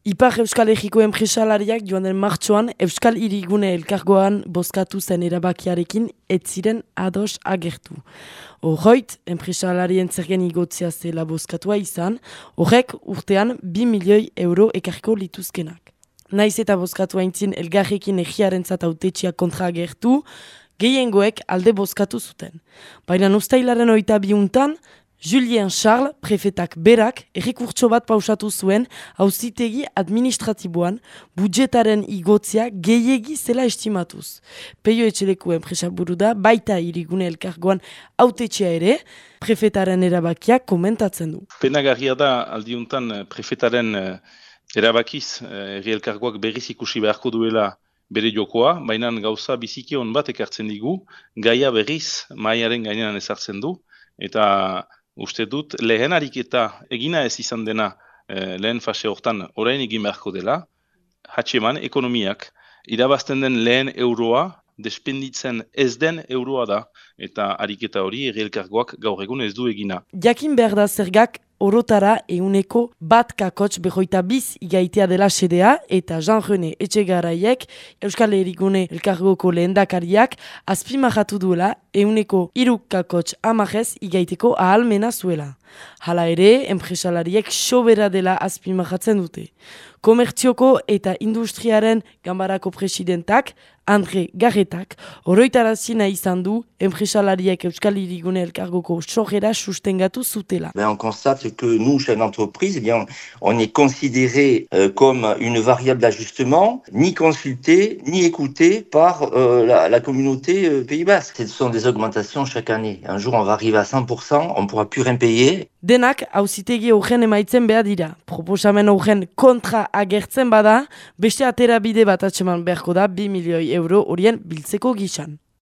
Ipar Euskal Herriko enpresalariak joan den martxoan Euskal Hirigune elkargoan bozkatu zen erabakiarekin ez ziren ados agertu. Horroit, enpresalarien zergen igotzea zela bozkatua izan, horrek urtean 2 milioi euro ekarko lituzkenak. Naiz eta bozkatu haintzin elgarrekin egiarentzat autetxia kontra agertu, gehiengoek alde bozkatu zuten. Baina uztailaren 22 Julien Charles, prefetak berak, errekurtso bat pausatu zuen auzitegi administratiboan budjetaren igotzea gehiegi zela estimatuz. Peio Etxeleku enpresaburu da, baita Hirigune elkargoan autetxea ere, prefetaren erabakiak komentatzen du. Penagarria da aldiuntan prefetaren erabakiz herri elkargoak berriz ikusi beharko duela bere jokoa, baina gauza biziki on bat ekartzen digu, gaia berriz mahaiaren gainean ezartzen du, eta uste dut lehen ariketa egina ez izan dena lehen fase hortan orain egin beharko dela, hatxeman ekonomiak irabazten den lehen euroa, despenditzen ez den euroa da, eta ariketa hori herri elkargoak gaur egun ez du egina. Jakin behar da zergak orotara 1,2 igaitea dela sedea eta Jean-René Etxegaraiek Euskal Herrigune elkargoko lehendakariak azpimajatu duela 1,3 igaiteko ahalmena zuela. Hala ere, enpresalariek sobera dela azpimajatzen dute. Komertzioko eta industriaren ganbarako presidentak, Andre Garretak, oroitarazina izan du enpresalariek Euskal Hirigune elkargoko sorrera sustengatu zutela. On constate que nous, chefs d'entreprise, on est considéré comme une variable d'ajustement, ni consulté, ni écouté par la communauté Pays Basque. Ce sont des augmentations chaque année. Un jour, on va arriver à 100%, on ne pourra plus rien payer. Denak auzitegi horren emaitzen behar dira. Proposamen horren kontra agertzen bada, beste aterabide bat atseman beharko da 2 milioi euro horien biltzeko gisan.